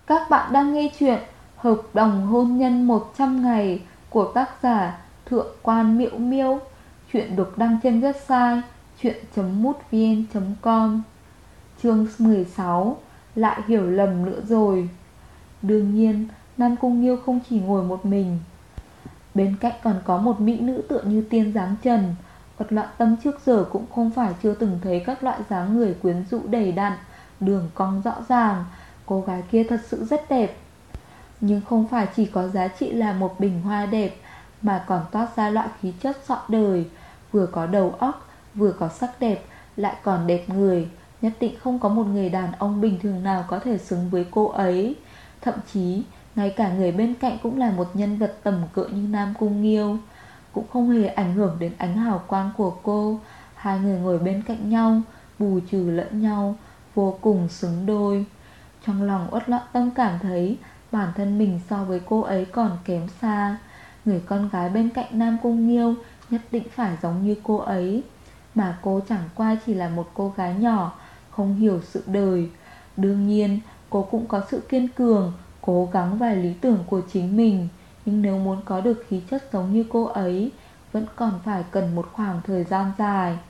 Các bạn đang nghe chuyện Hợp đồng hôn nhân 100 ngày của tác giả Thượng quan Miễu Miêu. Chuyện được đăng trên website chuyện.mútvn.com. Chương 16. Lại hiểu lầm nữa rồi. Đương nhiên Nam Cung Nghiêu không chỉ ngồi một mình. Bên cạnh còn có một mỹ nữ tựa như tiên dáng trần. Uất Loạn Tâm trước giờ cũng không phải chưa từng thấy các loại dáng người quyến rũ đầy đặn, đường cong rõ ràng. Cô gái kia thật sự rất đẹp, nhưng không phải chỉ có giá trị là một bình hoa đẹp, mà còn toát ra loại khí chất trọn đời. Vừa có đầu óc, vừa có sắc đẹp, lại còn đẹp người. Nhất định không có một người đàn ông bình thường nào có thể xứng với cô ấy. Thậm chí ngay cả người bên cạnh cũng là một nhân vật tầm cỡ như Nam Cung Nghiêu, cũng không hề ảnh hưởng đến ánh hào quang của cô. Hai người ngồi bên cạnh nhau, bù trừ lẫn nhau, vô cùng xứng đôi. Trong lòng Uất Loạn Tâm cảm thấy bản thân mình so với cô ấy còn kém xa. Người con gái bên cạnh Nam Cung Nghiêu nhất định phải giống như cô ấy, mà cô chẳng qua chỉ là một cô gái nhỏ, không hiểu sự đời. Đương nhiên cô cũng có sự kiên cường, cố gắng và lý tưởng của chính mình. Nhưng nếu muốn có được khí chất giống như cô ấy, vẫn còn phải cần một khoảng thời gian dài.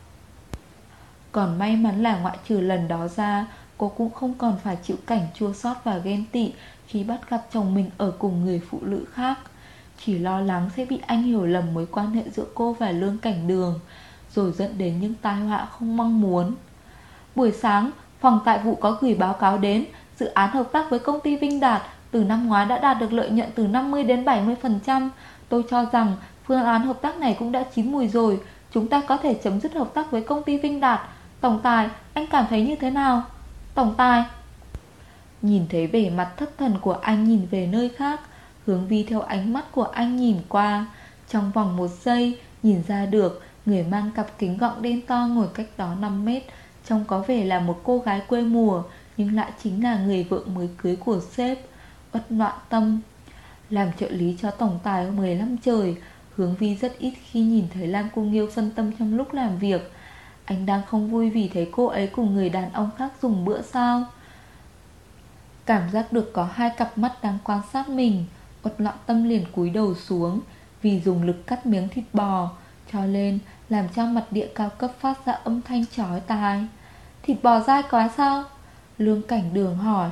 Còn may mắn là ngoại trừ lần đó ra, cô cũng không còn phải chịu cảnh chua xót và ghen tị khi bắt gặp chồng mình ở cùng người phụ nữ khác. Chỉ lo lắng sẽ bị anh hiểu lầm mối quan hệ giữa cô và Lương Cảnh Đường, rồi dẫn đến những tai họa không mong muốn. Buổi sáng, phòng tài vụ có gửi báo cáo đến dự án hợp tác với công ty Vinh Đạt từ năm ngoái đã đạt được lợi nhuận từ 50 đến 70%. Tôi cho rằng phương án hợp tác này cũng đã chín mùi rồi. Chúng ta có thể chấm dứt hợp tác với công ty Vinh Đạt. Tổng tài, anh cảm thấy như thế nào? Tổng tài. Nhìn thấy vẻ mặt thất thần của anh nhìn về nơi khác, Hướng Vi theo ánh mắt của anh nhìn qua. Trong vòng một giây nhìn ra được người mang cặp kính gọng đen to ngồi cách đó 5 mét, trông có vẻ là một cô gái quê mùa, nhưng lại chính là người vợ mới cưới của sếp. Uất Loạn Tâm. Làm trợ lý cho tổng tài 15 trời, Hướng Vi rất ít khi nhìn thấy Lam Cung Nghiêu phân tâm trong lúc làm việc. Anh đang không vui vì thấy cô ấy cùng người đàn ông khác dùng bữa sao? Cảm giác được có hai cặp mắt đang quan sát mình, Uất Loạn Tâm liền cúi đầu xuống. Vì dùng lực cắt miếng thịt bò, cho nên làm cho mặt địa cao cấp phát ra âm thanh chói tai. Thịt bò dai quá sao? Lương Cảnh Đường hỏi.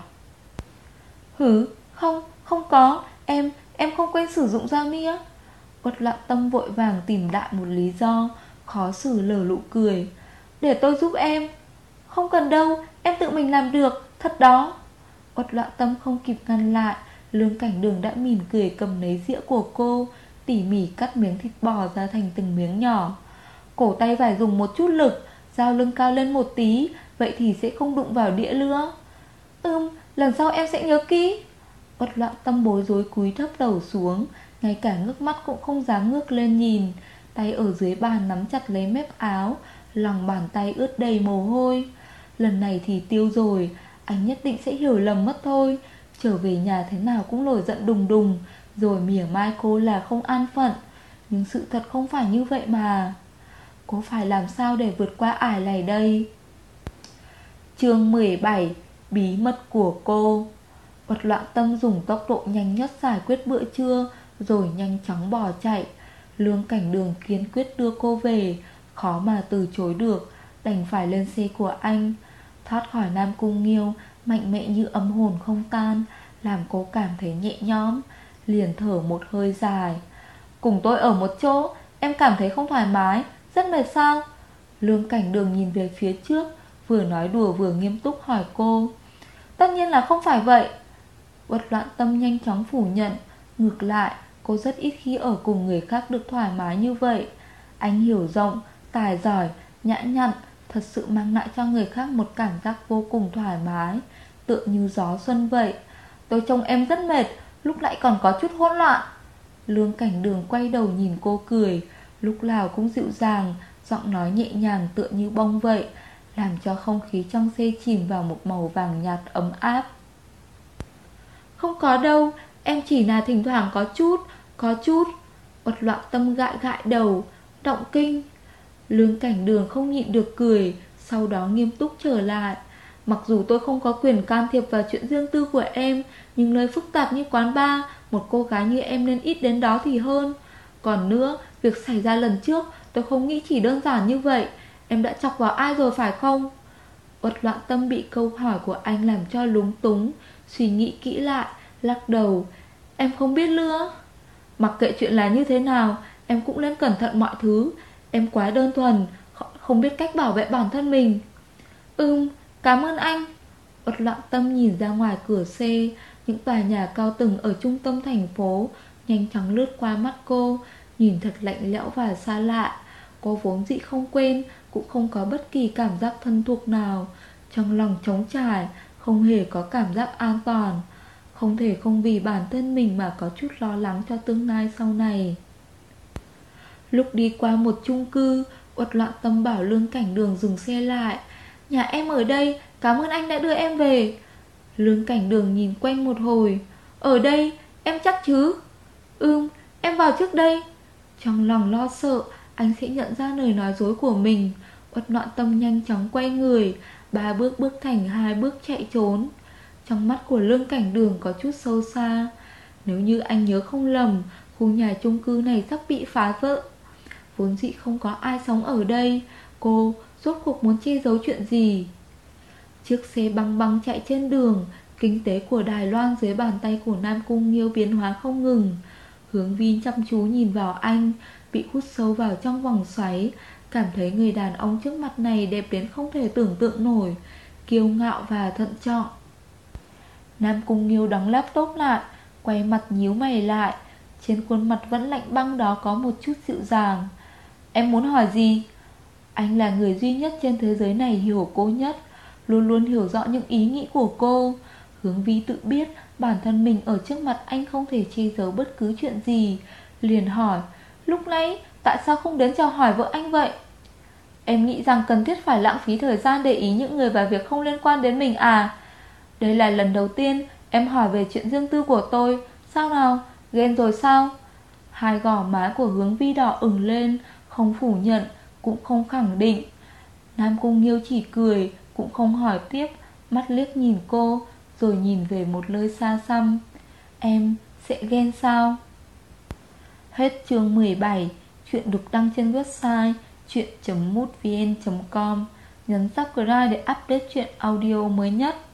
Không có, em không quên sử dụng dao nĩa. Uất Loạn Tâm vội vàng tìm đại một lý do, khó xử lở nụ cười. Để tôi giúp em. Không cần đâu, em tự mình làm được, thật đó. Uất Loạn Tâm không kịp ngăn lại, Lương Cảnh Đường đã mỉm cười cầm lấy dĩa của cô, tỉ mỉ cắt miếng thịt bò ra thành từng miếng nhỏ. Cổ tay phải dùng một chút lực, dao lưng cao lên một tí, vậy thì sẽ không đụng vào đĩa nữa. Lần sau em sẽ nhớ kỹ. Uất Loạn Tâm bối rối cúi thấp đầu xuống, ngay cả ngước mắt cũng không dám ngước lên nhìn. Tay ở dưới bàn nắm chặt lấy mép áo, lòng bàn tay ướt đầy mồ hôi. Lần này thì tiêu rồi, anh nhất định sẽ hiểu lầm mất thôi. Trở về nhà thế nào cũng nổi giận đùng đùng, rồi mỉa mai cô là không an phận. Nhưng sự thật không phải như vậy mà. Cô phải làm sao để vượt qua ải này đây? Chương 17. Bí mật của cô. Uất Loạn Tâm dùng tốc độ nhanh nhất giải quyết bữa trưa, rồi nhanh chóng bỏ chạy. Lương Cảnh Đường kiên quyết đưa cô về, khó mà từ chối được, đành phải lên xe của anh. Thoát khỏi Nam Cung Nghiêu, mạnh mẽ như âm hồn không tan, làm cô cảm thấy nhẹ nhõm, liền thở một hơi dài. Cùng tôi ở một chỗ, em cảm thấy không thoải mái, rất mệt sao? Lương Cảnh Đường nhìn về phía trước, vừa nói đùa vừa nghiêm túc hỏi cô. Tất nhiên là không phải vậy. Uất Loạn Tâm nhanh chóng phủ nhận. Ngược lại, cô rất ít khi ở cùng người khác được thoải mái như vậy. Anh hiểu rộng, tài giỏi, nhã nhặn, thật sự mang lại cho người khác một cảm giác vô cùng thoải mái, tựa như gió xuân vậy. Tôi trông em rất mệt, lúc lại còn có chút hỗn loạn. Lương Cảnh Đường quay đầu nhìn cô cười, lúc nào cũng dịu dàng, giọng nói nhẹ nhàng tựa như bông vậy, làm cho không khí trong xe chìm vào một màu vàng nhạt ấm áp. Không có đâu, em chỉ là thỉnh thoảng có chút. Uất Loạn Tâm gãi gãi đầu. Động kinh. Lương Cảnh Đường không nhịn được cười, sau đó nghiêm túc trở lại. Mặc dù tôi không có quyền can thiệp vào chuyện riêng tư của em, nhưng nơi phức tạp như quán bar, một cô gái như em nên ít đến đó thì hơn. Còn nữa, việc xảy ra lần trước tôi không nghĩ chỉ đơn giản như vậy. Em đã chọc vào ai rồi phải không? Uất Loạn Tâm bị câu hỏi của anh làm cho lúng túng, suy nghĩ kỹ lại, lắc đầu. Em không biết nữa. Mặc kệ chuyện là như thế nào, em cũng nên cẩn thận mọi thứ. Em quá đơn thuần, không biết cách bảo vệ bản thân mình. Cảm ơn anh. Uất Loạn Tâm nhìn ra ngoài cửa xe. Những tòa nhà cao tầng ở trung tâm thành phố nhanh chóng lướt qua mắt cô, nhìn thật lạnh lẽo và xa lạ. Cô vốn dĩ không quen, cũng không có bất kỳ cảm giác thân thuộc nào. Trong lòng trống trải, không hề có cảm giác an toàn. Không thể không vì bản thân mình mà có chút lo lắng cho tương lai sau này. Lúc đi qua một chung cư, Uất Loạn Tâm bảo Lương Cảnh Đường dừng xe lại. Nhà em ở đây, cảm ơn anh đã đưa em về. Lương Cảnh Đường nhìn quanh một hồi. Ở đây, em chắc chứ? Em vào trước đây. Trong lòng lo sợ anh sẽ nhận ra lời nói dối của mình, Uất Loạn Tâm nhanh chóng quay người, 3 bước bước thành 2 bước chạy trốn. Trong mắt của Lương Cảnh Đường có chút sâu xa. Nếu như anh nhớ không lầm, khu nhà chung cư này sắp bị phá vỡ. Vốn dĩ không có ai sống ở đây. Cô rốt cuộc muốn che giấu chuyện gì? Chiếc xe băng băng chạy trên đường. Kinh tế của Đài Loan dưới bàn tay của Nam Cung Nghiêu biến hóa không ngừng. Hướng Vi chăm chú nhìn vào anh, bị hút sâu vào trong vòng xoáy, cảm thấy người đàn ông trước mặt này đẹp đến không thể tưởng tượng nổi, kiêu ngạo và thận trọng. Nam Cung Nghiêu đóng laptop lại, quay mặt nhíu mày lại. Trên khuôn mặt vẫn lạnh băng đó có một chút dịu dàng. Em muốn hỏi gì? Anh là người duy nhất trên thế giới này hiểu cô nhất, luôn luôn hiểu rõ những ý nghĩ của cô. Hướng Vi tự biết bản thân mình ở trước mặt anh không thể che giấu bất cứ chuyện gì, liền hỏi. Lúc nãy tại sao không đến chào hỏi vợ anh vậy? Em nghĩ rằng cần thiết phải lãng phí thời gian để ý những người và việc không liên quan đến mình à? Đây là lần đầu tiên em hỏi về chuyện riêng tư của tôi. Sao nào, ghen rồi sao? Hai gò má của Hướng Vi đỏ ửng lên, không phủ nhận, cũng không khẳng định. Nam Cung Nghiêu chỉ cười, cũng không hỏi tiếp, mắt liếc nhìn cô, rồi nhìn về một nơi xa xăm. Em sẽ ghen sao? Hết chương 17. Chuyện được đăng trên website chuyện.mútvn.com. Nhấn subscribe để update chuyện audio mới nhất.